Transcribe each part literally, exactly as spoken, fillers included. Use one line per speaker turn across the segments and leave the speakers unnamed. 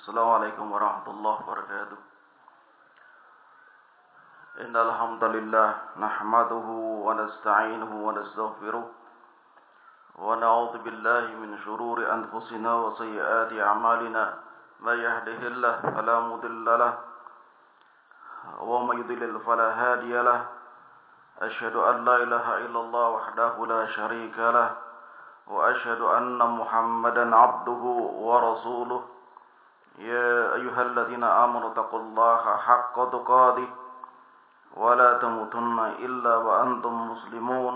Assalamualaikum warahmatullahi wabarakatuh. Innal hamdalillah nahmaduhu wa nasta'inuhu wa nastaghfiruh wa na'udzu billahi min shururi anfusina wa sayyiati a'malina. May yahdihillahu fala mudilla lahu wa may yudlil fala hadiya lahu. Asyhadu an la ilaha illallah wahdahu la syarika lahu wa asyhadu anna Muhammadan 'abduhu wa rasuluh. يا أيها الذين آمنوا اتقوا الله حق تقاته ولا تموتن إلا وأنتم مسلمون.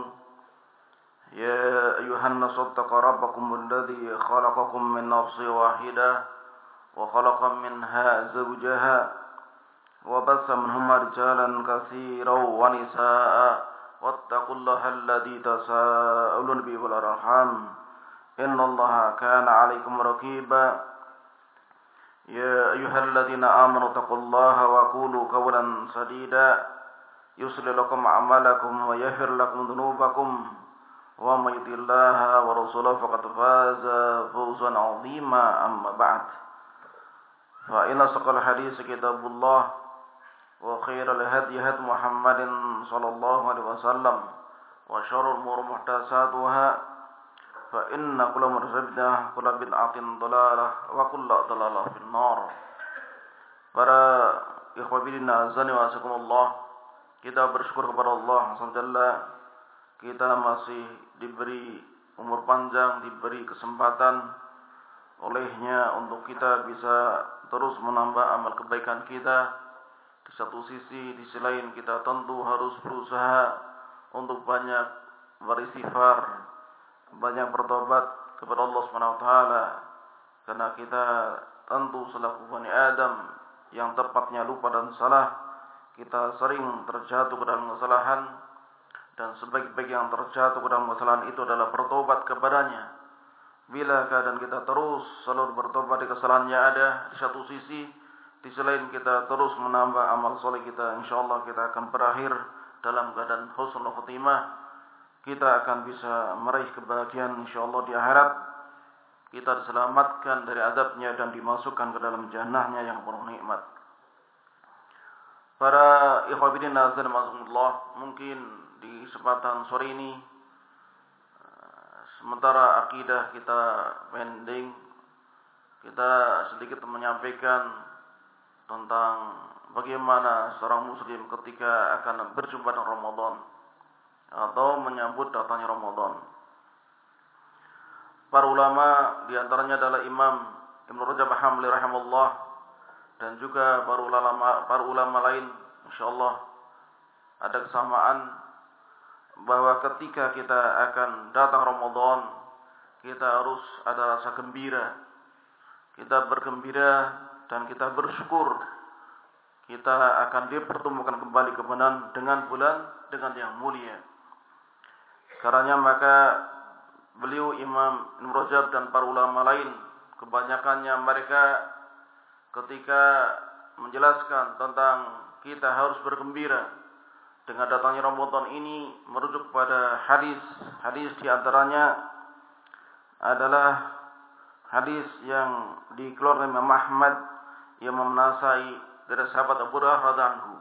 يا أيها الناس اتقوا ربكم الذي خلقكم من نفس واحدة وخلق منها زوجها وبث منهما رجالا كثيرا ونساء واتقوا الله الذي تساءلون به والأرحام إن الله كان عليكم رقيبا. يا أيها الذين آمنوا اتقوا الله وقولوا قولا سديدا يصلح لكم أعمالكم ويغفر لكم ذنوبكم ومن يطع الله ورسوله فقد فاز فوزا عظيما. أما بعد فإن أصدق الحديث كتاب الله وخير الهدي هدي محمد صلى الله عليه وسلم وشر الأمور محدثاتها fa inna kulla muhdatsatin kulla bid'atin dhalalah wa kulla dhalalah fin nar. Para ikhwah fillah azani wa azakumullah, kita bersyukur kepada Allah subhanahu kita masih diberi umur panjang, diberi kesempatan olehnya untuk kita bisa terus menambah amal kebaikan kita. Di satu sisi, di sisi lain kita tentu harus berusaha untuk banyak beristighfar, banyak bertobat kepada Allah Subhanahu wa taala, karena kita tentu selaku Bani Adam yang tepatnya lupa dan salah, kita sering terjatuh ke dalam kesalahan, dan sebaik-baik yang terjatuh ke dalam kesalahan itu adalah bertobat kepadanya. Bila keadaan kita terus selalu bertobat di kesalahan yang ada di satu sisi, di sisi lain kita terus menambah amal soleh kita, insyaallah kita akan berakhir dalam keadaan husnul khotimah. Kita akan bisa meraih kebahagiaan insyaallah di akhirat. Kita diselamatkan dari azabnya dan dimasukkan ke dalam jannahnya yang penuh nikmat. Para ikhwah fillah azan mazmullah, mungkin di kesempatan sore ini sementara akidah kita pending, kita sedikit menyampaikan tentang bagaimana seorang muslim ketika akan berjumpa dengan Ramadan atau menyambut datangnya Ramadan. Para ulama diantaranya adalah Imam Ibnu Rajab Al-Hambali rahimahullah, dan juga para ulama para ulama lain insyaallah ada kesamaan bahwa ketika kita akan datang Ramadan, kita harus ada rasa gembira. Kita bergembira dan kita bersyukur kita akan dipertemukan kembali kebenaran dengan bulan dengan yang mulia. Karena maka beliau Imam Ibnu Rajab dan para ulama lain kebanyakannya mereka ketika menjelaskan tentang kita harus bergembira dengan datangnya Ramadan ini merujuk pada hadis. Hadis di antaranya adalah hadis yang dikeluarkan Imam Ahmad, Imam Nasai dari sahabat Abu Hurairah radhiyallahu anhu.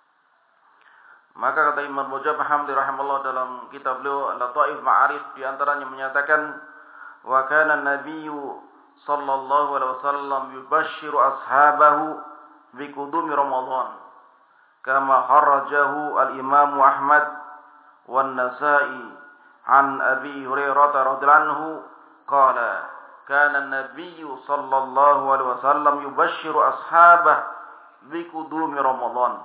Maka kata Imam Rajab Al-Hambali rahimahullah dalam kitab beliau Lataif Ma'arif, di antaranya menyatakan wa kana an-nabiyyu sallallahu alaihi wasallam yubashshiru ashabahu bi qudumi Ramadan kama kharrajahu al-Imam Ahmad wan Nasa'i an Abi Hurairah radhiyallahu anhu qala kana an-nabiyyu sallallahu alaihi wasallam yubashshiru ashabahu bi qudumi Ramadan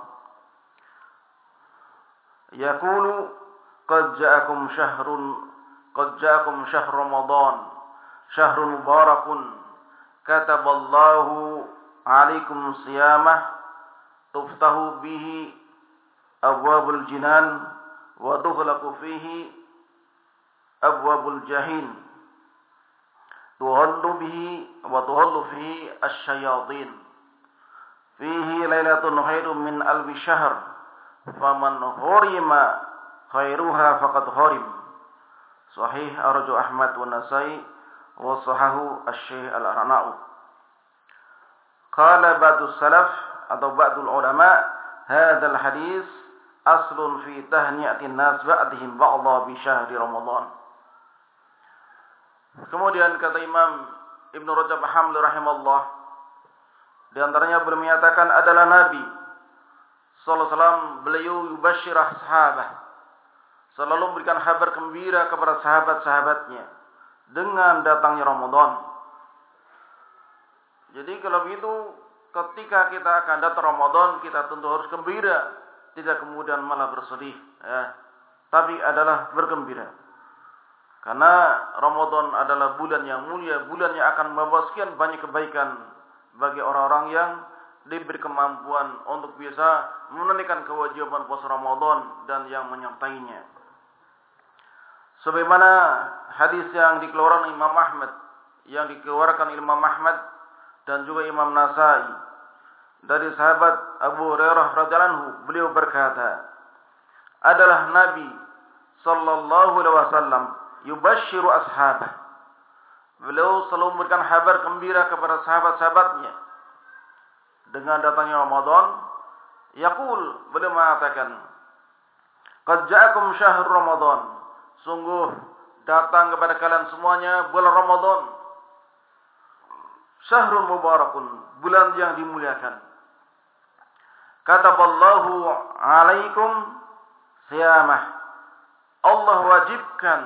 yaqulu qad ja'akum syahrun qad ja'akum syahr Ramadan syahrun mubarakun kataballahu 'alaikum siyamah tuftahu bihi abwabul jinan wa tughlaqu fihi abwabul jahim tuhallu bihi wa tuhallu fihi asyayatin fihi lailatun khairum min alfi syahr faman hurima khairuha faqad hurim. Sahih Ar-Raju Ahmad wa Nasai wa sahahu Asy-Syaikh Al-Arnaud. Qala ba'du salaf atau ba'dul ulama, hadzal hadis aslun fi tahniyatin nas ba'dihim ba'dha bi syahri Ramadan. Kemudian kata Imam Ibnu Rajab Hamli rahimahullah, di antaranya beliau menyatakan adalah Nabi sallallahu alaihi wasallam, beliau yubasyirah sahabat, selalu memberikan kabar gembira kepada sahabat-sahabatnya dengan datangnya Ramadan. Jadi kalau begitu, ketika kita akan datang Ramadan, kita tentu harus gembira, tidak kemudian malah bersedih, ya. Tapi adalah bergembira. Karena Ramadan adalah bulan yang mulia, bulan yang akan membawa sekian banyak kebaikan bagi orang-orang yang diberi kemampuan untuk bisa menunaikan kewajiban puasa Ramadan dan yang menyertainya. Sebagaimana hadis yang dikeluarkan Imam Ahmad, yang dikeluarkan Imam Ahmad dan juga Imam Nasai dari sahabat Abu Hurairah radhiyallahu anhu, beliau berkata, adalah Nabi sallallahu alaihi wasallam yubasyiru ashabah, beliau selalu memberikan kabar gembira kepada sahabat-sahabatnya dengan datangnya Ramadan. Yaqul, beliau mengatakan, qad ja'akum syahrul Ramadan, sungguh datang kepada kalian semuanya bulan Ramadan, syahrul mubarakun, bulan yang dimuliakan. Kataballahu alaikum siyamah, Allah wajibkan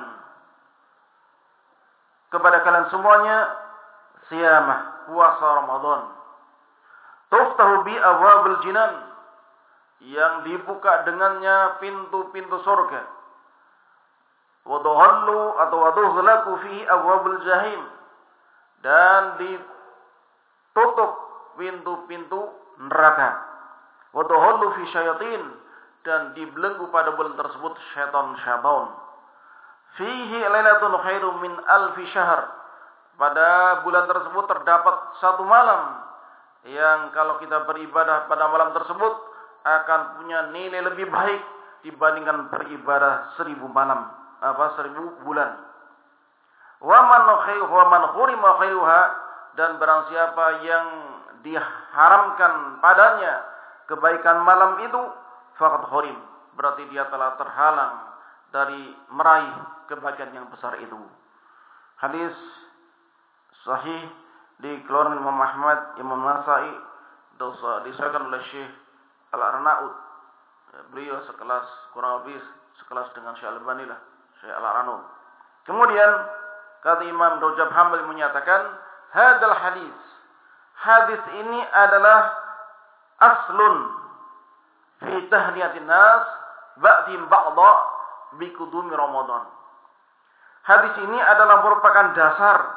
kepada kalian semuanya siyamah, puasa Ramadan. Tuftahu bi abwabil jinan, yang dibuka dengannya pintu-pintu surga. Wa tuhallu atau wa tughlaqu fihi abwabil jahim, dan ditutup pintu-pintu neraka. Wa tuhallu fi syayatin, dan dibelenggu pada bulan tersebut syaitan-syaitan. Fihi lailatun khairum min alfi syahr, pada bulan tersebut terdapat satu malam yang kalau kita beribadah pada malam tersebut akan punya nilai lebih baik dibandingkan beribadah seribu malam, apa seribu bulan. Wa man khairu wa man khurima khairuha, dan barang siapa yang diharamkan padanya kebaikan malam itu, faqad khurim, berarti dia telah terhalang dari meraih kebahagiaan yang besar itu. Hadis sahih dikeluarkan Imam Ahmad, Imam Nasai, disahkan oleh Syekh Al-Arnaud. Beliau sekelas, kurang lebih sekelas dengan Syekh Al-Albani lah, Syekh Al-Arnaud. Kemudian kata Imam Rajab Hambali menyatakan, hadal hadis, hadis ini adalah aslun fi tahniyatin nas ba'dhim ba'dha bi qudumi Ramadan. Hadis ini adalah merupakan dasar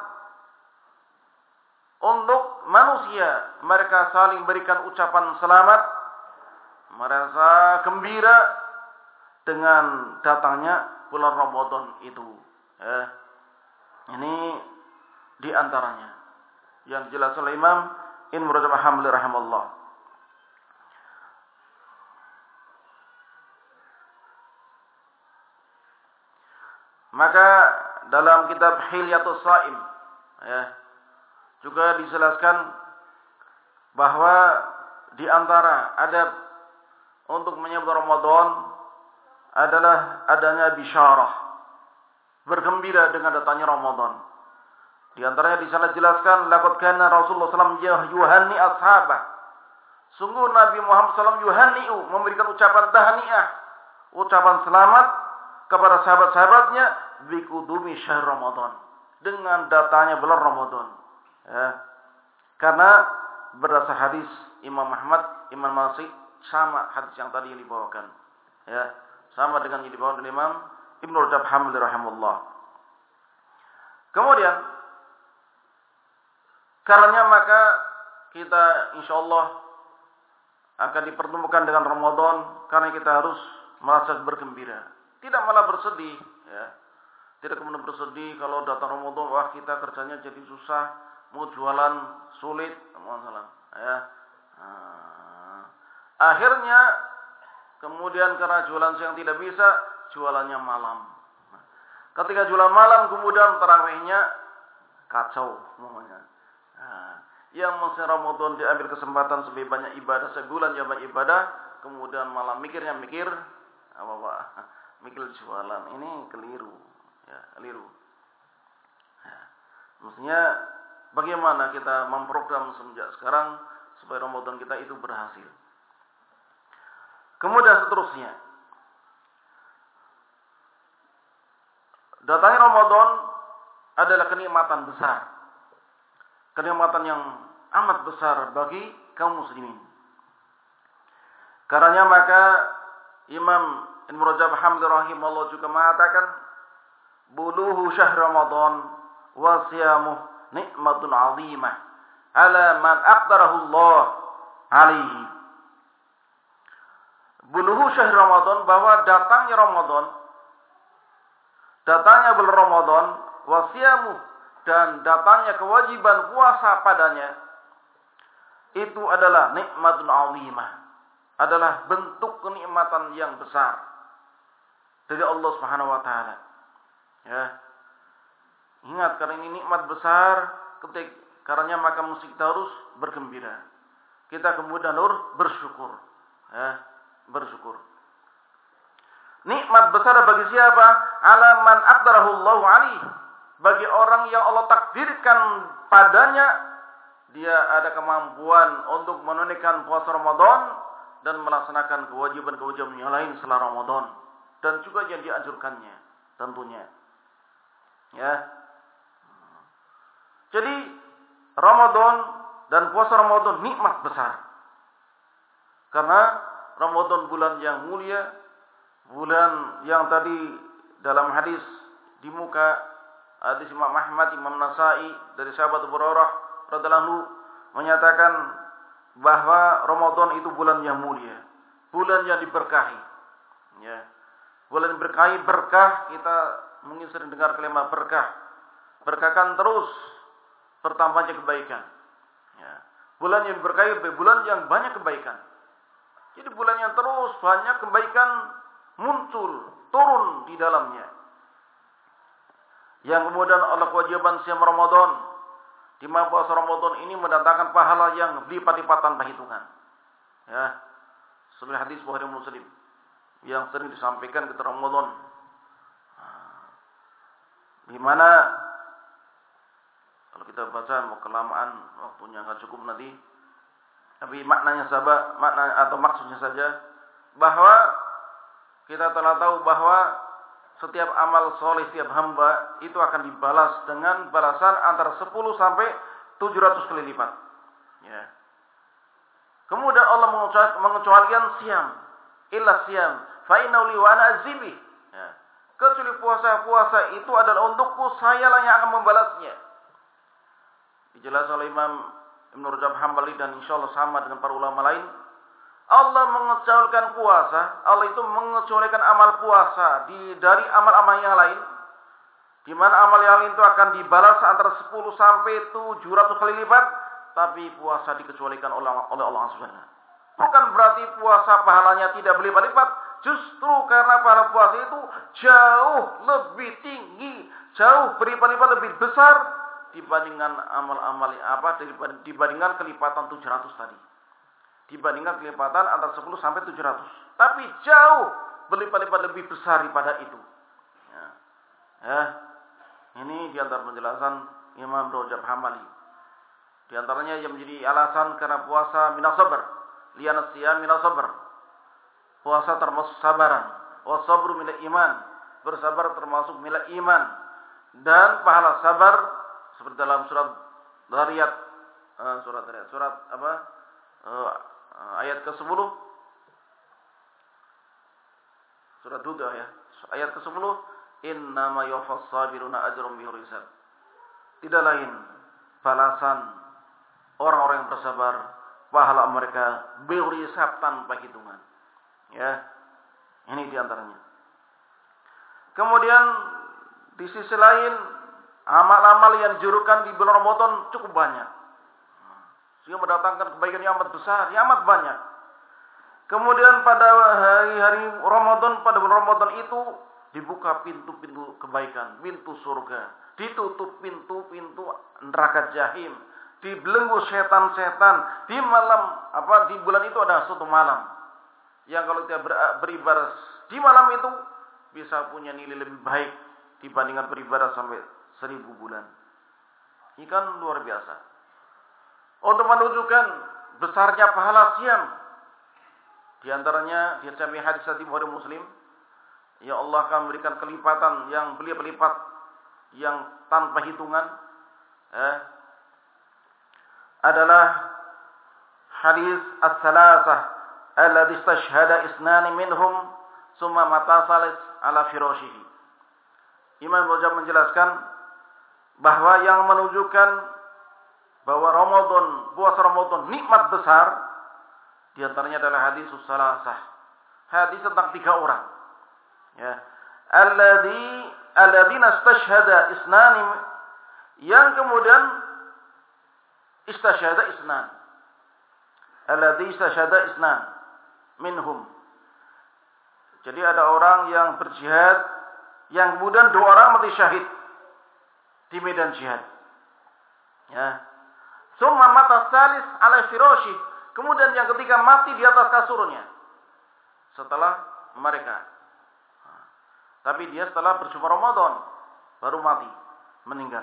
untuk manusia, mereka saling berikan ucapan selamat, merasa gembira dengan datangnya bulan Ramadan itu. Eh, ini di antaranya yang dijelaskan oleh Imam Ibnu Rajab Hamli rahimahullah. Maka dalam kitab Hilyatus Shaim, ya, juga dijelaskan bahwa di antara adab untuk menyambut Ramadan adalah adanya bisyarah, bergembira dengan datangnya Ramadan. Di antaranya di sana dijelaskan, laqad kana Rasulullah sallallahu alaihi wasallam yuhanni ashabah, sungguh Nabi Muhammad sallallahu alaihi wasallam yuhanni'u, memberikan ucapan tahniah, ucapan selamat kepada sahabat-sahabatnya biqudumi syahr Ramadan, dengan datangnya bulan Ramadan. Ya. Karena berdasar hadis Imam Ahmad, Imam Nasai, sama hadis yang tadi yang dibawakan. Ya, sama dengan yang dibawakan oleh Imam Ibnu Rajab Hambali rahimahullah. Kemudian karenanya maka kita insyaallah akan dipertemukan dengan Ramadan, karena kita harus merasa bergembira, tidak malah bersedih, ya. Tidak kemudian bersedih kalau datang Ramadan, wah kita kerjanya jadi susah, mau jualan sulit, masalah, ya. Nah, akhirnya kemudian karena jualan siang tidak bisa, jualannya malam. Nah, ketika jualan malam kemudian tarawihnya kacau semuanya. Nah, Yang masih Ramadan diambil kesempatan sebagai banyak ibadah, sebulan ya banyak ibadah, kemudian malah mikirnya mikir apa Pak? Mikir jualan. Ini keliru. Ya, keliru. Ya. Maksudnya bagaimana kita memprogram semenjak sekarang supaya Ramadan kita itu berhasil. Kemudian seterusnya, datangnya Ramadan adalah kenikmatan besar. Kenikmatan yang amat besar bagi kaum muslimin. Karenanya maka Imam Ibnu Rajab Hanbali rahimahullah juga mengatakan, buluhu syahr Ramadan wa siyamuh nikmatun 'azimah 'ala man aqdarahu Allah 'alaihi. Buluhu syahr Ramadan, bahwa datangnya Ramadan, datangnya bulan Ramadan, wa siyamuh, dan datangnya kewajiban puasa padanya, itu adalah nikmatun 'azimah, adalah bentuk kenikmatan yang besar dari Allah Subhanahu wa taala. Ya. Ingat, karena ini nikmat besar, ketika karenanya maka mesti kita harus bergembira. Kita kemudian harus bersyukur. Ya, bersyukur. Nikmat besar bagi siapa? Ala man aqdarahu Allahu alaihi. Bagi orang yang Allah takdirkan padanya dia ada kemampuan untuk menunaikan puasa Ramadan dan melaksanakan kewajiban-kewajiban yang lain setelah Ramadan, dan juga yang dianjurkannya tentunya. Ya. Jadi Ramadan dan puasa Ramadan nikmat besar. Karena Ramadan bulan yang mulia, bulan yang tadi dalam hadis di muka hadis Imam Ahmad, Imam Nasai dari sahabat Abu Hurairah radhiyallahu anhu menyatakan bahwa Ramadan itu bulan yang mulia, bulan yang diberkahi. Ya. Bulan yang berkahi, berkah, kita mungkin sering dengar kalimat berkah. Berkahkan terus bertambahnya kebaikan. Ya. Bulan yang berkahi, bulan yang banyak kebaikan. Jadi bulan yang terus banyak kebaikan muncul, turun di dalamnya. Yang kemudian Allah kewajiban siam Ramadan, di mana puasa Ramadan ini mendatangkan pahala yang lipat-lipat tanpa hitungan. Ya. Sebenarnya hadis Bukhari Muslim yang sering disampaikan ketika Ramadan, di mana kalau kita baca mau kelamaan waktunya nggak cukup nanti, tapi maknanya sahabat, makna atau maksudnya saja bahwa kita telah tahu bahwa setiap amal soleh setiap hamba itu akan dibalas dengan balasan antara sepuluh sampai tujuh ratus kali lipat. Ya. Kemudian Allah mengecualikan siam, illa siam, fa innahu li wa ana azibi. Ya. Kecuali puasa-puasa itu adalah untukku, sayalah yang akan membalasnya. Dijelaskan oleh Imam Ibnu Rajab Hanbali dan insyaallah sama dengan para ulama lain. Allah mengecualikan puasa, Allah itu mengecualikan amal puasa di dari amal-amal yang lain, di mana amal yang lain itu akan dibalas antara sepuluh sampai tujuh ratus kali lipat, tapi puasa dikecualikan oleh oleh Allah Subhanahu wa taala. Bukan berarti puasa pahalanya tidak berlipat-lipat, justru karena pahala puasa itu jauh lebih tinggi, jauh berlipat-lipat lebih besar dibandingkan amal-amal apa dibandingkan kelipatan tujuh ratus tadi. Dibandingkan kelipatan antara sepuluh sampai tujuh ratus. Tapi jauh berlipat-lipat lebih besar daripada itu. Ya. Ya. Ini di antara penjelasan Imam Rajab Hanbali. Di antaranya yang menjadi alasan karena puasa minas sabar. Liana siyam minas sabar. Puasa termasuk sabaran. Wa sabru minal iman. Bersabar termasuk minal iman. Dan pahala sabar seperti dalam surat Dariyat, uh, surat Dariyat, surat apa? Uh, ayat ke sepuluh. Surat Duda ya. Ayat ke sepuluh, innama yuwaffas sabiruna ajrum bighairi hisab. Tidak lain balasan orang-orang yang bersabar, pahala mereka bighairi hisab, tanpa hitungan. Ya. Ini di antaranya. Kemudian di sisi lain, amal-amal yang dijurukan di bulan Ramadan cukup banyak. Sehingga mendatangkan kebaikan yang amat besar, yang amat banyak. Kemudian pada hari-hari Ramadan, pada bulan Ramadan itu dibuka pintu-pintu kebaikan, pintu surga, ditutup pintu-pintu neraka jahim, dibelenggu setan-setan di malam apa di bulan itu ada suatu malam yang kalau dia ber, beribadah di malam itu bisa punya nilai lebih baik dibandingkan beribadah sampai seribu bulan. Ini kan luar biasa. Untuk menunjukkan besarnya pahala siam. Di antaranya di dalam hadis hadis Bukhari Muslim, ya Allah akan memberikan kelipatan yang berlipat-lipat yang tanpa hitungan. Eh, adalah hadis as-salasah alladhi istashhada isnani minhum summa mata salis ala firashihi. Imam Rajab menjelaskan bahwa yang menunjukkan bahwa Ramadan, puasa Ramadan nikmat besar, di antaranya adalah hadis as-salasah. Hadis tentang tiga orang. Ya. Alladhi alladzina istashhada isnani, yang kemudian istashhada isnan. Alladzi istashhada isnan minhum. Jadi ada orang yang berjihad, yang kemudian dua orang mati syahid di medan jihad. Ya. Summa mata salis ala firashi. Kemudian yang ketiga mati di atas kasurnya. Setelah mereka. Tapi dia setelah berjumpa Ramadan baru mati, meninggal.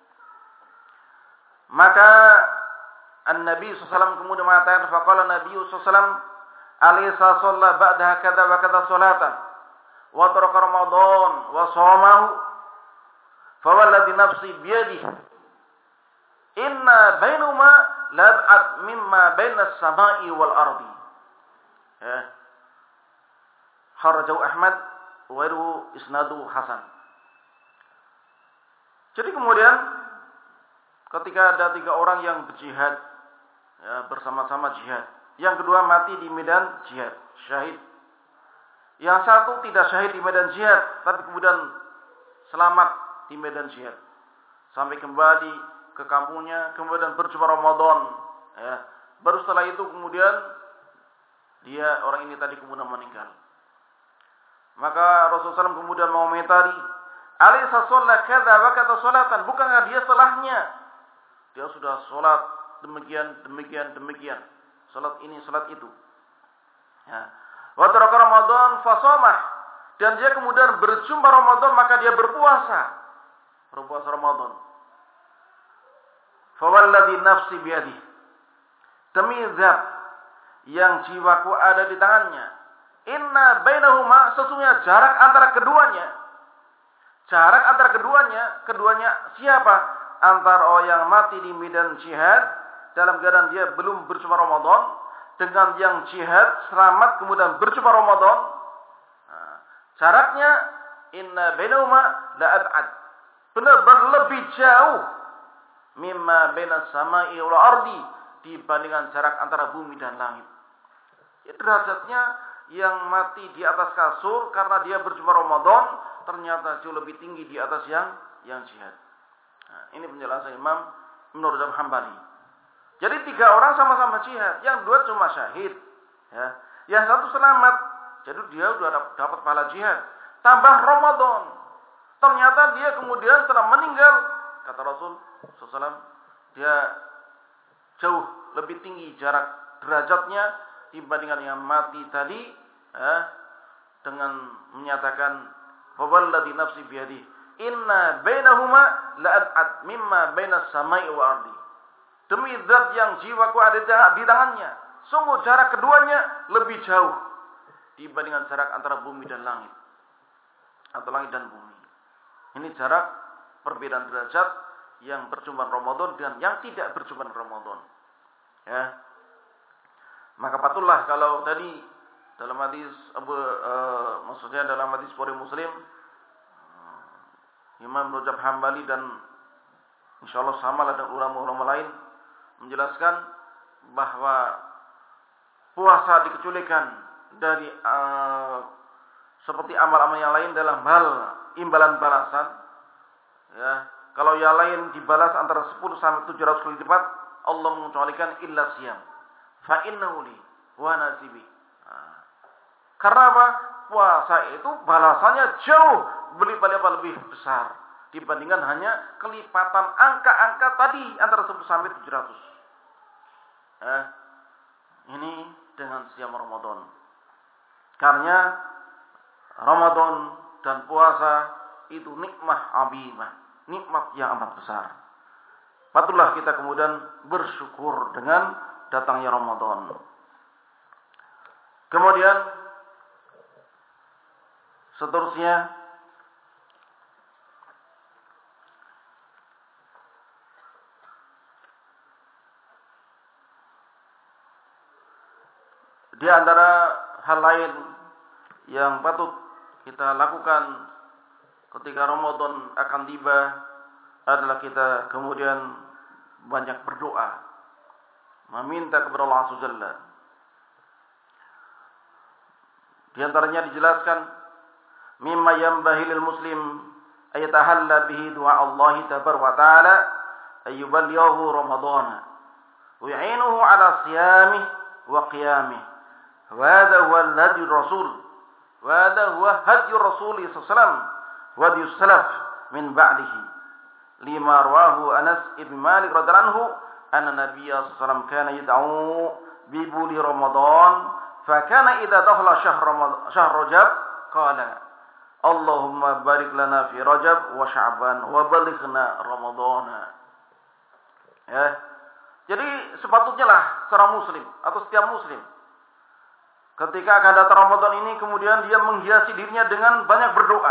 Maka An-Nabi sallallahu alaihi wasallam kemudian mengatakan, faqala Nabi sallallahu alaihi wasallam, "Alaysa shalla ba'daha kadza wa kadza salatan wa taraka Ramadan wa shamahu fa walladhi nafsi bi yadihi inna bainahuma lab'ad mimma baina as-sama'i wal ardi." Ya. Kharajahu Ahmad wa isnadu hasan. Jadi kemudian ketika ada tiga orang yang berjihad, ya, bersama-sama jihad. Yang kedua mati di medan jihad, syahid. Yang satu tidak syahid di medan jihad, tapi kemudian selamat di medan jihad. Sampai kembali ke kampungnya, kemudian berjumpa Ramadan. Ya. Baru setelah itu kemudian dia, orang ini tadi kemudian meninggal. Maka Rasulullah shallallahu alaihi wasallam kemudian mengomentari, "Alaysa shalla kadza wa kadza salatan?" Bukankah dia setelahnya dia sudah sholat demikian, demikian, demikian. Sholat ini, sholat itu. Ya. Wa taraka Ramadan fasomah. Dan dia kemudian berjumpa Ramadan, maka dia berpuasa. Berpuasa Ramadan. Fawalladhi nafsi biyadih. Demi zat yang jiwaku ada di tangannya. Inna bainahuma, sesungguhnya jarak antara keduanya. Jarak antara keduanya, keduanya siapa? Antara orang yang mati di medan jihad dalam keadaan dia belum berjumpa Ramadan dengan yang jihad selamat kemudian berjumpa Ramadan. Nah, jaraknya inna bainahuma la ab'ad. Benar-benar lebih jauh mimma bainas sama'i wal ardi, dibandingkan jarak antara bumi dan langit. Ya, derajatnya yang mati di atas kasur karena dia berjumpa Ramadan ternyata jauh lebih tinggi di atas yang yang jihad. Nah, ini penjelasan Imam Ibnu Rajab Hambali. Jadi tiga orang sama-sama jihad, yang dua cuma syahid, ya. Yang satu selamat, jadi dia sudah dapat pahala jihad. Tambah Ramadan, ternyata dia kemudian setelah meninggal, kata Rasul shallallahu alaihi wasallam, dia jauh lebih tinggi jarak derajatnya dibandingkan yang mati tadi, ya, dengan menyatakan fawallazi nafsi biyadihi inna bainahuma la'ab'ad mimma bainas samai wa ardi. Demi zat yang jiwaku ada di tangannya, sungguh jarak keduanya lebih jauh dibandingkan jarak antara bumi dan langit, atau langit dan bumi. Ini jarak perbedaan derajat yang berjumpa Ramadan dan yang tidak berjumpa Ramadan. Ya. Maka patutlah kalau tadi dalam hadis Abu uh, maksudnya dalam hadis Bukhari Muslim, Imam Rajab Hambali dan insyaallah sama ada ulama-ulama lain menjelaskan bahwa puasa dikecualikan dari uh, seperti amal-amal yang lain dalam hal imbalan balasan. Ya, kalau yang lain dibalas antara sepuluh sampai tujuh ratus kali lipat, Allah mengecualikan illa siyam. Fa innahu li wa nasibi. Nah, karena apa? Puasa itu balasannya jauh berlipat-lipat lebih besar dibandingkan hanya kelipatan angka-angka tadi antara sepuluh sampai tujuh ratus. Eh, ini dengan siam Ramadan. Karena Ramadan dan puasa itu nikmah abimah, nikmat yang amat besar. Patutlah kita kemudian bersyukur dengan datangnya Ramadan. Kemudian seterusnya di antara hal lain yang patut kita lakukan ketika Ramadan akan tiba adalah kita kemudian banyak berdoa, meminta kepada Allah Subhanahu wa taala. Di antaranya dijelaskan mimma yanbaghi lil muslim ayatahalla bihi du'a Allah tabaraka wa ta'ala ayyuballighu Ramadan wa yu'inuhu ala siyamih wa qiyamih. Wa hadha huwa al-hadi rasul wa hadha huwa hadi rasul sallallahu alaihi wasallam wa hadi salaf min ba'dihi. Lima rawahu Anas ibn Malik radhiyallahu anhu anna Nabiyya sallallahu alaihi wasallam kana yad'u bi buli Ramadan فكان إذا دخل شهر شهر رجب قال اللهم بارك لنا في رجب وشعبان وبلغنا رمضان. Ya. Jadi sepatutnya lah seorang muslim atau setiap muslim ketika akan datang Ramadan ini kemudian dia menghiasi dirinya dengan banyak berdoa,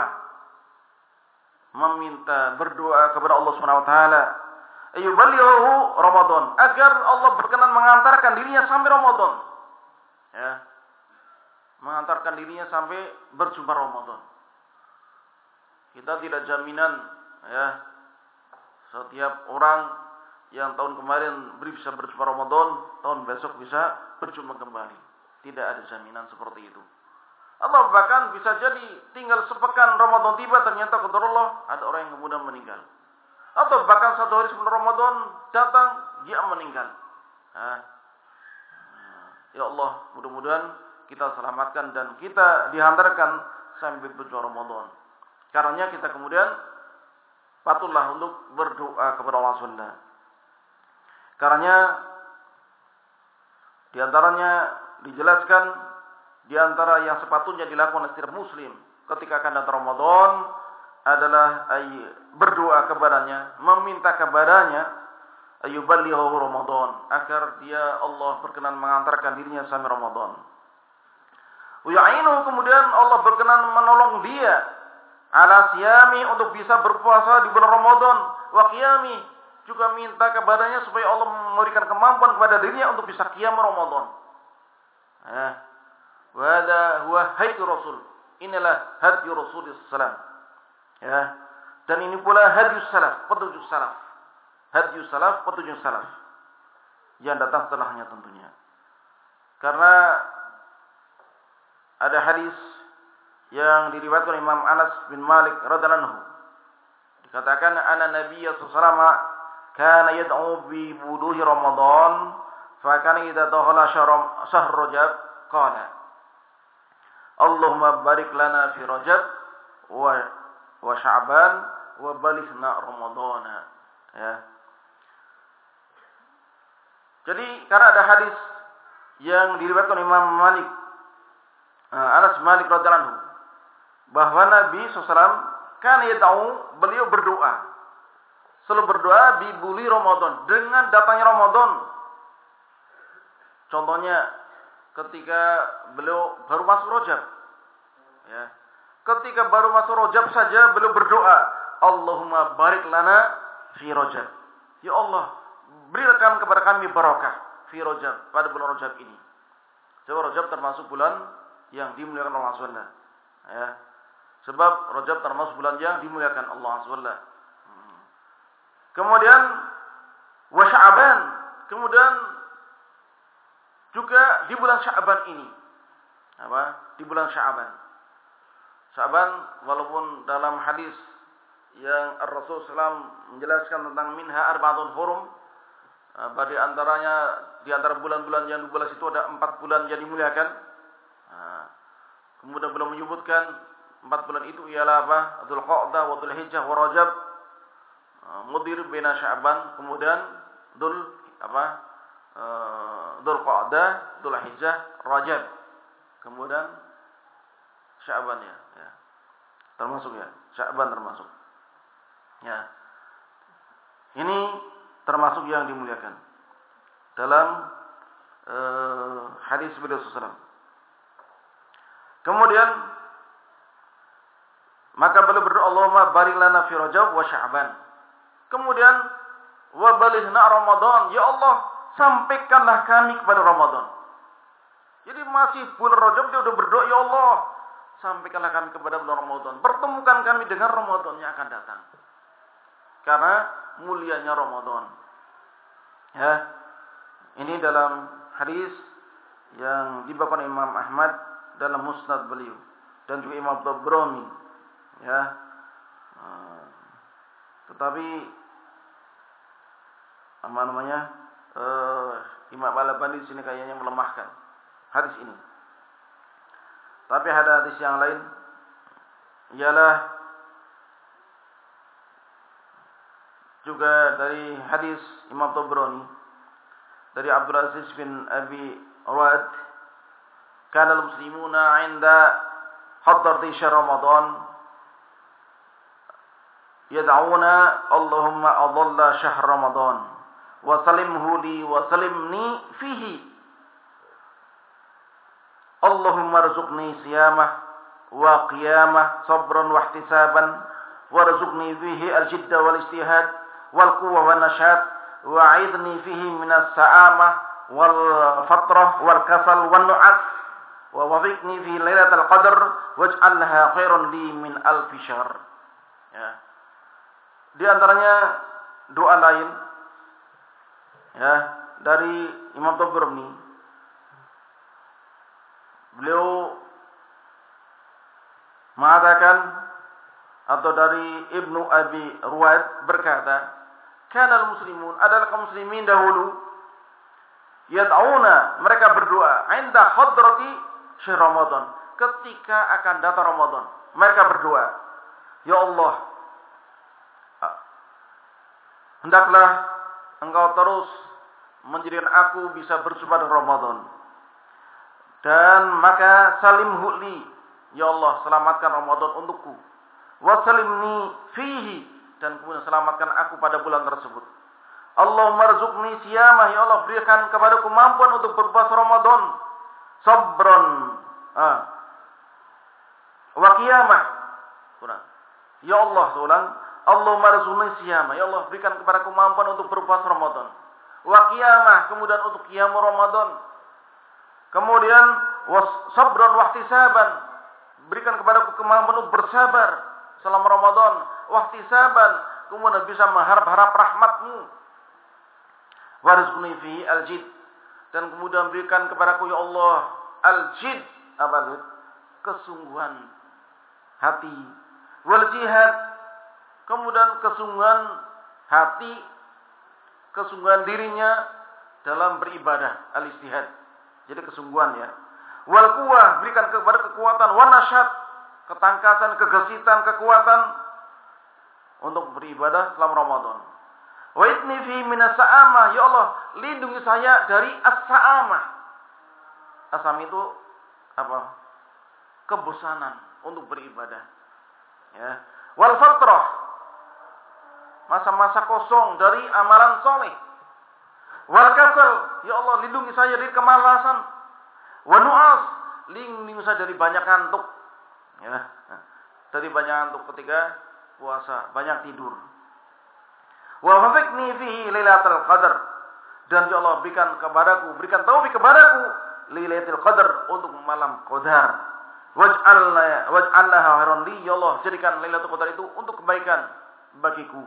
meminta berdoa kepada Allah Subhanahu wa taala ayyuballighu Ramadan, agar Allah berkenan mengantarkan dirinya sampai Ramadan. Ya. Mengantarkan dirinya sampai berjumpa Ramadan. Kita tidak jaminan ya setiap orang yang tahun kemarin bisa berjumpa Ramadan, tahun besok bisa berjumpa kembali. Tidak ada jaminan seperti itu. Allah bahkan bisa jadi tinggal sepekan Ramadan tiba ternyata qadar Allah ada orang yang kemudian meninggal. Atau bahkan satu hari sebelum Ramadan datang dia meninggal. Nah, ya Allah, mudah-mudahan kita selamatkan dan kita dihantarkan sampai berjumpa Ramadan. Karenanya kita kemudian patutlah untuk berdoa kepada Allah Subhanahu wa taala. Karenanya di antaranya dijelaskan di antara yang sepatutnya dilakukan oleh setiap muslim ketika akan datang Ramadan adalah berdoa kepadanya, meminta kepadanya ayyuballighu Ramadan, agar dia Allah berkenan mengantarkan dirinya sampai Ramadan. Uya'inu, kemudian Allah berkenan menolong dia ala siyami, untuk bisa berpuasa di bulan Ramadan, wa qiyami, juga minta kepadanya supaya Allah memberikan kemampuan kepada dirinya untuk bisa qiyam Ramadan. Eh, wa hadza huwa hadi Rasul. Inilah hadi Rasul sallallahu alaihi wasallam. Ya. Dan ini pula hadi salaf, petunjuk salaf. Hadi salaf, petunjuk salaf yang datang setelahnya tentunya. Karena ada hadis yang diriwayatkan Imam Anas bin Malik radhiyallahu anhu. Dikatakan anna Nabiyya sallallahu alaihi wasallam kana yad'u bi wuduhi Ramadan, fa kana idza dakhala syahr Rajab qala Allahumma barik lana fi Rajab wa wa Sya'ban wa balighna Ramadan. Ya. Jadi karena ada hadis yang diriwayatkan Imam Malik Anas Malik radhiyallahu anhu bahwa Nabi sallallahu alaihi wasallam kan yad'u, beliau berdoa, selalu berdoa di bulan Ramadan, dengan datangnya Ramadan. Contohnya ketika beliau baru masuk Rajab, ya, ketika baru masuk Rajab saja beliau berdoa, Allahumma barik lana fi Rajab, ya Allah berikan kepada kami barakah fi Rajab, pada bulan Rajab ini. Sebab Rajab termasuk bulan yang dimuliakan Allah subhanahu wa taala. Ya. Sebab Rajab termasuk bulan yang dimuliakan Allah subhanahu wa taala. Kemudian wa Sya'ban, kemudian juga di bulan Sya'ban ini. Apa? Di bulan Sya'ban. Sya'ban walaupun dalam hadis yang Ar-Rasul sallallahu alaihi wasallam menjelaskan tentang minha arba'atun hurum, pada antaranya di antara bulan-bulan yang dua belas itu ada empat bulan yang dimuliakan. Nah, kemudian belum menyebutkan empat bulan itu ialah apa? Dzulqa'dah wa Dzulhijjah wa Rajab. mudir bina Sya'ban, kemudian Dzul apa? Dzulqa'dah, Dzulhijjah, Rajab. Kemudian Sya'ban ya, ya. Termasuk ya, Sya'ban termasuk. Ya. Ini termasuk yang dimuliakan dalam uh, hadis beliau sallallahu alaihi wasallam. Kemudian maka beliau berdoa, Allahumma barik lana fi Rajab wa Sya'ban. Kemudian wa balighna Ramadan, ya Allah, sampaikanlah kami kepada Ramadan. Jadi masih bulan Rajab dia sudah berdoa, ya Allah, sampaikanlah kami kepada bulan Ramadan. Pertemukan kami dengan Ramadan yang akan datang. Karena mulianya Ramadan. Ya. Ini dalam hadis yang dibawakan Imam Ahmad dalam Musnad beliau dan juga Imam Tabrani. Ya. Tetapi apa namanya? Uh, Imam Al-Albani di sini kayaknya melemahkan hadis ini. Tapi ada hadis yang lain ialah juga dari hadis Imam Tabrani dari Abdul Aziz bin Abi Rawad, kana al-muslimuna 'inda hadrati syahr Ramadan yad'una Allahumma adalla syahr Ramadan wa salimhu li wa salimni fihi Allahumma rzuqni siyamah wa qiyamah sabran wa ihtisaban warzuqni fihi al-jidda wal ijtihad wal quwwah wan nashat wa'idni fihi minas sa'amah wal fatrah wal kasal wan nu'as wa wafiqni fi lailatul qadar waj'alha khairan li min alf syahr. Ya. Di antaranya doa lain ya dari Imam Tabrani, beliau mengatakan atau dari Ibnu Abi Ruwad berkata, kana al-muslimun adalah kaum muslimin dahulu yad'una, mereka berdoa 'inda hadrati syahr Ramadan, ketika akan datang Ramadan mereka berdoa, ya Allah, hendaklah Engkau terus menjadikan aku bisa bersumpah dengan Ramadan, dan maka salimhu li, ya Allah, selamatkan Ramadan untukku, wa salimni fihi, dan kemudian selamatkan aku pada bulan tersebut. Allahumma rzuqni siyamah, ya Allah, berikan kepadaku kemampuan untuk berpuasa Ramadan, sabran ah wa qiyamah. Kurang. Ya Allah, ulang, Allahumma rzuqni siyamah, ya Allah, berikan kepadaku kemampuan untuk berpuasa Ramadan, wa qiyamah, kemudian untuk qiyam Ramadan, kemudian was sabran wa ihtisaban, berikan kepadaku kemampuan untuk bersabar selama Ramadan, wahtisaban, kemudian bisa mengharap-harap rahmat-Mu, warizqni fihi al-jid, dan kemudian berikan kepadaku, ya Allah, al-jid, apa itu? Kesungguhan hati, wal jihad, kemudian kesungguhan hati, kesungguhan dirinya dalam beribadah, al-istihad, jadi kesungguhan ya, wal quwwah, berikan kepada kekuatan, wan nasyat, ketangkasan, kegesitan, kekuatan untuk beribadah selama Ramadan. Wa idni fi minas sa'amah, ya Allah, lindungi saya dari as-sa'amah. Asam itu apa? Kebosanan untuk beribadah. Ya. Wal fatrah, masa-masa kosong dari amalan soleh. Wal kasal, ya Allah, lindungi saya dari kemalasan. Wa nu'as, lindungi saya dari banyak ngantuk. Ya, dari banyak ngantuk ketika puasa, banyak tidur. Wa wafiqni fihi lailatul qadar, dan ya Allah, berikan kepadaku, berikan taufik kepadaku lailatul qadar, untuk malam qadar. Waj'alna waj'alha khairan li, ya Allah, jadikan lailatul qadar itu untuk kebaikan bagiku.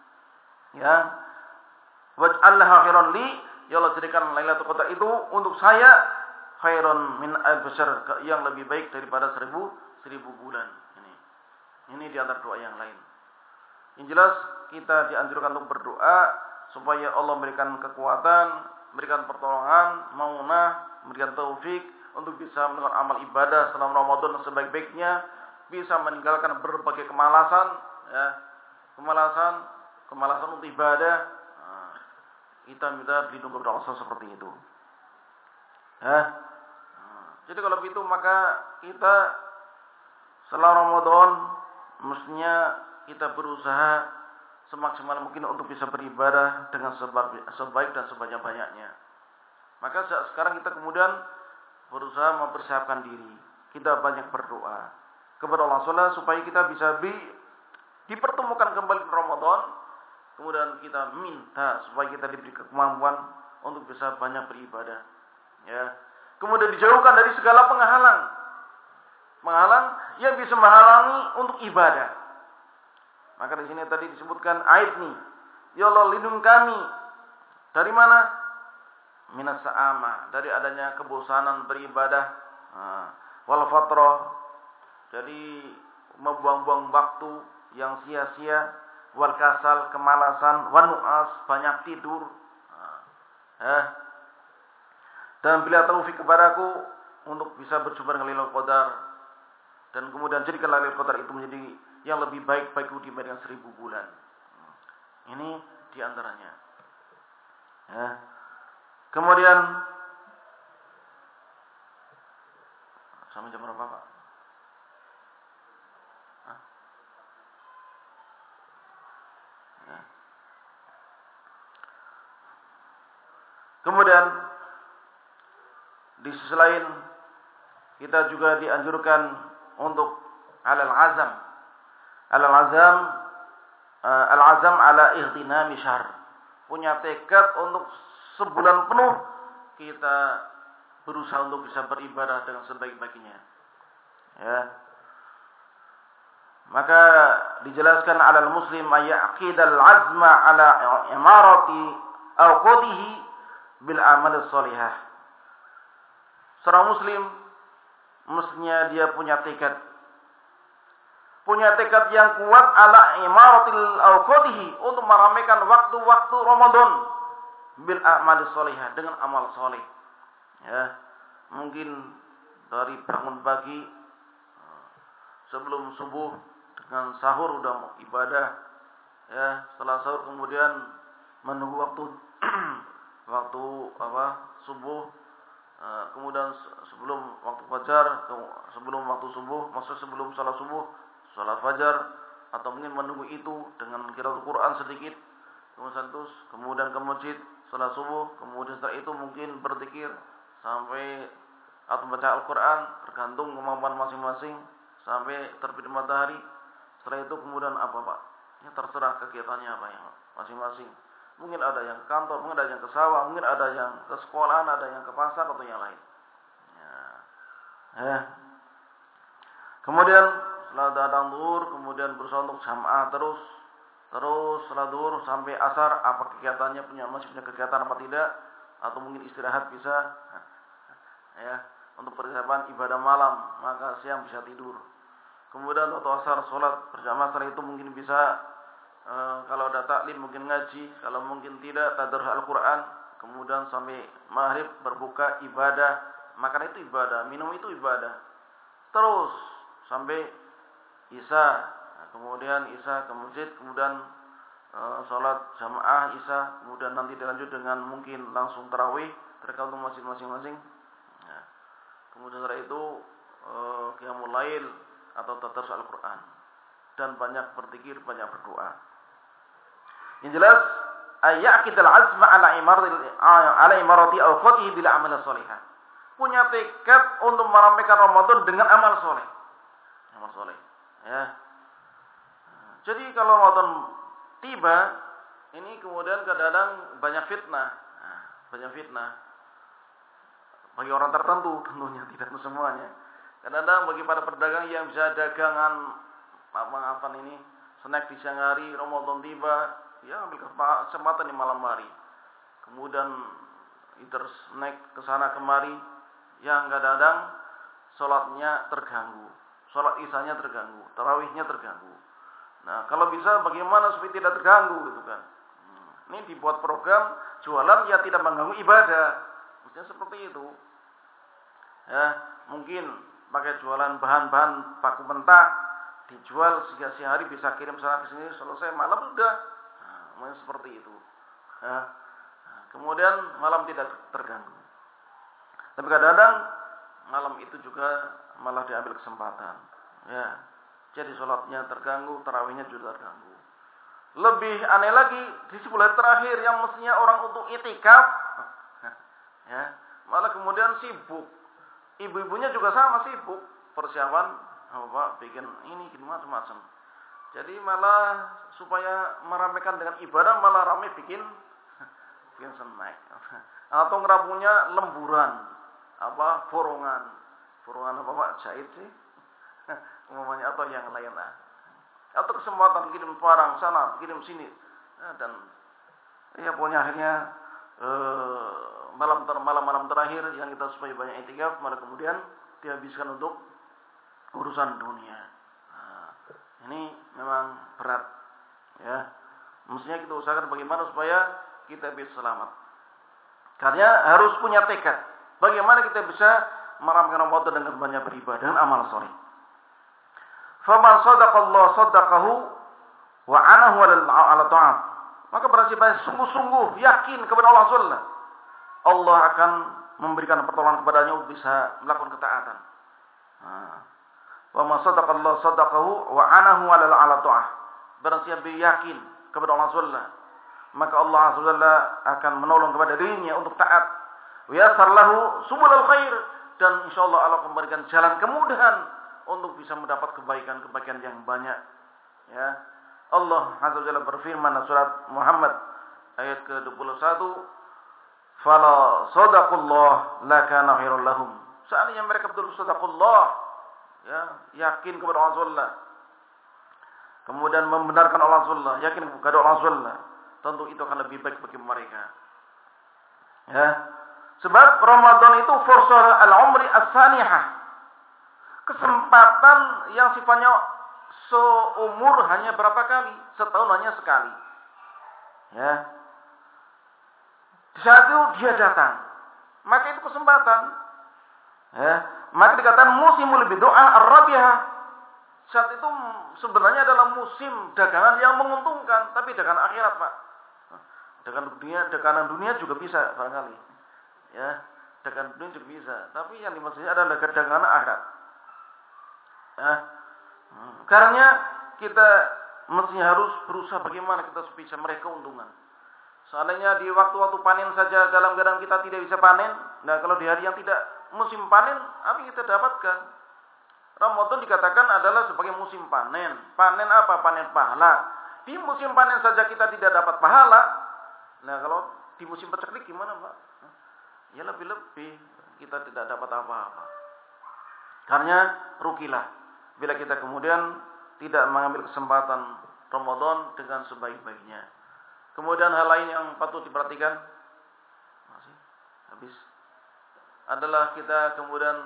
Ya. Waj'alha khairan li, ya Allah, jadikan lailatul qadar itu untuk saya khairan min alf syahr, yang lebih baik daripada seribu seribu bulan. Ini ini di antara doa yang lain. Yang jelas kita dianjurkan untuk berdoa supaya Allah memberikan kekuatan, memberikan pertolongan, maunah, memberikan taufik untuk bisa melakukan amal ibadah selama Ramadan sebaik-baiknya, bisa meninggalkan berbagai kemalasan, ya, kemalasan kemalasan untuk ibadah, nah, kita minta berlindung kepada Allah seperti itu. Hah? Nah, jadi kalau begitu maka kita setelah Ramadan mestinya kita berusaha semaksimal mungkin untuk bisa beribadah dengan sebaik dan sebanyak-banyaknya. Maka sekarang kita kemudian berusaha mempersiapkan diri. Kita banyak berdoa kepada Allah Subhanahu wa taala supaya kita bisa bi, dipertemukan kembali di Ramadan. Kemudian kita minta supaya kita diberi kemampuan untuk bisa banyak beribadah. Ya. Kemudian dijauhkan dari segala penghalang. Penghalang yang bisa menghalangi untuk ibadah. Maka di sini tadi disebutkan ayat nih. Ya Allah, lindungi kami dari mana? Minas sa'ama, dari adanya kebosanan beribadah, nah, wal fatrah, jadi membuang-buang waktu yang sia-sia, wal kasal, kemalasan, wan nu'as, banyak tidur. Nah, eh. Dan bila taufik kepadaku untuk bisa berjumpa dengan Lailatul Qadar, dan kemudian jadikan Lailatul Qadar itu menjadi yang lebih baik bagiku dibanding seribu bulan. Ini diantaranya. Ya. Kemudian sampai jam berapa Pak? Hah? Ya. Kemudian di sisi lain kita juga dianjurkan untuk alal azam Al-azam uh, al-azam ala ihtinami syahr. Punya tekad untuk sebulan penuh kita berusaha untuk bisa beribadah dengan sebaik-baiknya. Ya. Maka dijelaskan alal muslim ayyaqidal azma ala imarati awqatihi bil amal shalihah. Seorang muslim mestinya dia punya tekad punya tekad yang kuat ala imaratil awqatihi untuk meramaikan waktu-waktu Ramadan bil a'malis shalihah, dengan amal saleh. Ya. Mungkin dari bangun pagi sebelum subuh dengan sahur udah mau ibadah. Ya, setelah sahur kemudian menunggu waktu waktu apa? Subuh. Kemudian sebelum waktu fajar, sebelum waktu subuh, maksud sebelum salat subuh, salat fajar, atau mungkin menunggu itu dengan qiraatul Quran sedikit, kemudian terus kemudian ke masjid salat subuh, kemudian setelah itu mungkin berzikir sampai atau baca Al-Quran, tergantung kemampuan masing-masing sampai terbit matahari. Setelah itu kemudian apa Pak? Ya terserah kegiatannya apa ya masing-masing. Mungkin ada yang ke kantor, mungkin ada yang ke sawah, mungkin ada yang ke sekolahan, ada yang ke pasar atau yang lain. Ya. Eh. Kemudian setelah datang zuhur, kemudian berusaha untuk jamaah terus, terus setelah zuhur sampai asar, apa kegiatannya, punya masih punya kegiatan apa tidak, atau mungkin istirahat bisa, ya, untuk persiapan ibadah malam, maka siang bisa tidur. Kemudian waktu asar sholat berjamaah, setelah itu mungkin bisa e, kalau ada taklim mungkin ngaji, kalau mungkin tidak tadarus Al-Quran, kemudian sampai maghrib berbuka ibadah, makan itu ibadah, minum itu ibadah, terus sampai isya, nah, kemudian isya ke masjid, kemudian e, sholat jamaah isya, kemudian nanti dilanjut dengan mungkin langsung tarawih tergantung masjid masing-masing. Nah, kemudian setelah itu e, qiyamul lail atau tadarus Al-Quran, dan banyak berzikir, banyak berdoa. Yang jelas ayyaqidul azma ala imarati ala imarati awqatihi bil amal shalihah. Punya tekad untuk meramaikan Ramadan dengan amal soleh. Amal soleh. Ya. Jadi kalau Ramadan tiba, ini kemudian kadang-kadang banyak fitnah. Nah, banyak fitnah. Bagi orang tertentu tentunya, tidak semuanya. Kadang-kadang bagi para pedagang yang bisa dagangan apa-apa ini, snack di siang hari, Ramadan tiba, ya ambil kesempatan di malam hari. Kemudian either snack ke sana kemari, yang kadang-kadang sholatnya terganggu, sholat isanya terganggu, tarawihnya terganggu. Nah, kalau bisa bagaimana supaya tidak terganggu gitu kan? Hmm. Ini dibuat program jualan yang tidak mengganggu ibadah, maksudnya seperti itu. Ya, mungkin pakai jualan bahan-bahan baku mentah, dijual sehingga siang hari bisa kirim sana ke sini, selesai malam udah. Nah, Semuanya seperti itu. Ya. Kemudian malam tidak terganggu. Tapi kadang-kadang malam itu juga malah diambil kesempatan. Ya. Jadi sholatnya terganggu, tarawihnya juga terganggu. Lebih aneh lagi di sepuluh hari terakhir yang mestinya orang untuk itikaf, ya, malah kemudian sibuk. Ibu-ibunya juga sama sibuk persiapan apa bikin ini gitu macam-macam. Jadi malah supaya meramaikan dengan ibadah malah ramai bikin bikin snack. Atau ngerapunya lemburan, apa borongan. Borongan apa Pak? Jahit sih. Umumnya atau yang lain lah. Atau kesempatan kirim barang sana, kirim sini. Nah, dan ya pokoknya akhirnya eh, malam ter malam malam terakhir yang kita supaya banyak itikaf malah kemudian dihabiskan untuk urusan dunia. Nah, ini memang berat, ya. Mestinya kita usahakan bagaimana supaya kita bisa selamat. Karena harus punya tekad. Bagaimana kita bisa meramaikan Ramadan dengan banyak beribadah dan amal soleh. Faman sadaqallahu sadaqahu wa anahu ala ta'at. Maka barang siapa sungguh-sungguh yakin kepada Allah Subhanahu Allah akan memberikan pertolongan kepadanya untuk bisa melakukan ketaatan. Wa man sadaqallahu sadaqahu wa anahu ala ta'at. Barang siapa yakin kepada Allah Subhanahu maka Allah Subhanahu akan menolong kepada dirinya untuk taat. Wa yassar lahu subulal khair, dan insyaallah Allah akan memberikan jalan kemudahan untuk bisa mendapat kebaikan-kebaikan yang banyak. Ya. Allah Azza wa Jalla berfirman dalam surat Muhammad ayat ke dua puluh satu, "Fala sadaqullah lakana khairul lahum." Seandainya mereka betul sadaqullah, ya, yakin kepada Allah Subhanahu, kemudian membenarkan Allah Subhanahu, yakin kepada Allah Subhanahu, tentu itu akan lebih baik bagi mereka. Ya. Sebab Ramadan itu fursah al-umri as-sanihah. Kesempatan yang sifatnya seumur hanya berapa kali? Setahun hanya sekali. Ya. Di saat itu dia datang. Maka itu kesempatan. Ya. Maka dikatakan musimul bidu'a ar-rabiah. Saat itu sebenarnya adalah musim dagangan yang menguntungkan, tapi dagangan akhirat, Pak. Dagangan dunia, dagangan dunia juga bisa barangkali. Ya, dagangan dunia juga bisa, tapi yang dimaksudnya adalah dagangan akhirat. Ya. Karena kita mestinya harus berusaha bagaimana kita bisa meraih keuntungan. Seandainya di waktu-waktu panen saja dalam keadaan kita tidak bisa panen, nah kalau di hari yang tidak musim panen, apa yang kita dapatkan? Ramadan dikatakan adalah sebagai musim panen. Panen apa? Panen pahala. Di musim panen saja kita tidak dapat pahala. Nah kalau di musim paceklik gimana, Pak? Ya lebih-lebih kita tidak dapat apa-apa. Karena rugilah bila kita kemudian tidak mengambil kesempatan Ramadan dengan sebaik-baiknya. Kemudian hal lain yang patut diperhatikan, masih habis, adalah kita kemudian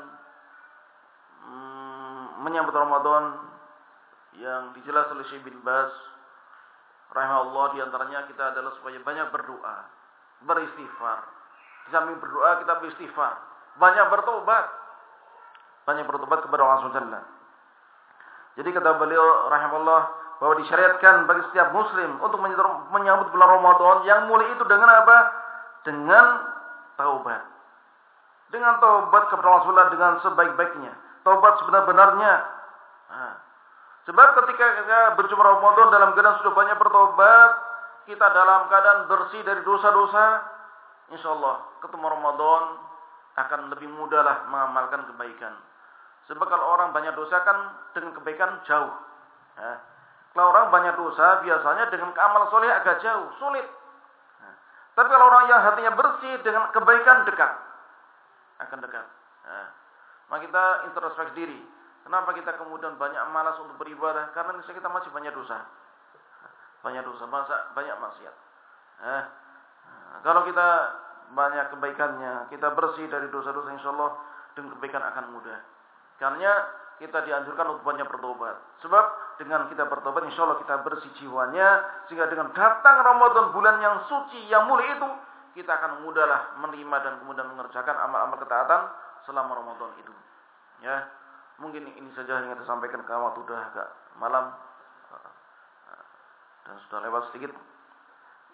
mm, menyambut Ramadan yang dijelas oleh Syekh bin Baz rahimahullah, di antaranya kita adalah supaya banyak berdoa, beristighfar. Di samping berdoa kita beristighfar, banyak bertobat, banyak bertobat kepada Allah Subhanahu wa taala. Jadi kata beliau rahimahullah bahwa disyariatkan bagi setiap muslim untuk menyambut bulan Ramadan yang mulai itu dengan apa? Dengan taubat. Dengan taubat kepada Allah Subhanahu dengan sebaik-baiknya. Taubat sebenar-benarnya. Nah, sebab ketika kita berjumpa Ramadan dalam keadaan sudah banyak bertobat, kita dalam keadaan bersih dari dosa-dosa, insyaallah ketemu Ramadan akan lebih mudahlah mengamalkan kebaikan. Sebab kalau orang banyak dosa kan dengan kebaikan jauh. Ya. Kalau orang banyak dosa biasanya dengan amal soleh agak jauh, sulit. Ya. Tapi kalau orang yang hatinya bersih dengan kebaikan dekat, akan dekat. Ya. Maka kita introspeksi diri. Kenapa kita kemudian banyak malas untuk beribadah? Karena misalnya kita masih banyak dosa, banyak dosa, banyak maksiat. Ya. Kalau kita banyak kebaikannya, kita bersih dari dosa-dosa, insyaallah dengan kebaikan akan mudah. Karena kita dianjurkan untuk banyak bertobat. Sebab dengan kita bertobat, insya Allah kita bersih jiwanya. Sehingga dengan datang Ramadan, bulan yang suci, yang mulia itu, kita akan mudahlah menerima dan kemudian mengerjakan amal-amal ketaatan selama Ramadan itu. Ya, mungkin ini saja yang kita sampaikan, karena waktu sudah agak malam dan sudah lewat sedikit.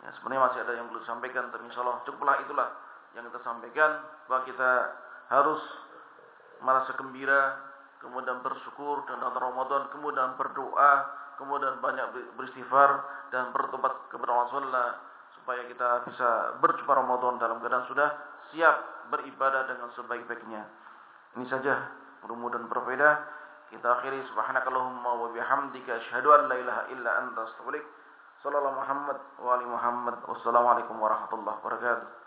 Ya, sebenarnya masih ada yang perlu disampaikan, tapi insyaallah cukuplah itulah yang kita sampaikan, bahwa kita harus merasa gembira, kemudian bersyukur dan dalam Ramadan, kemudian berdoa, kemudian banyak beristighfar dan bertobat kepada Allah Subhanahu wa taala supaya kita bisa berjumpa Ramadan dalam keadaan sudah siap beribadah dengan sebaik-baiknya. Ini saja, mudah-mudahan berbeda. Kita akhiri subhanakallahumma wa bihamdika asyhadu an la ilaha illa anta astaghfiruka. Sallallahu Muhammad wa ali Muhammad. Wassalamualaikum warahmatullahi wabarakatuh.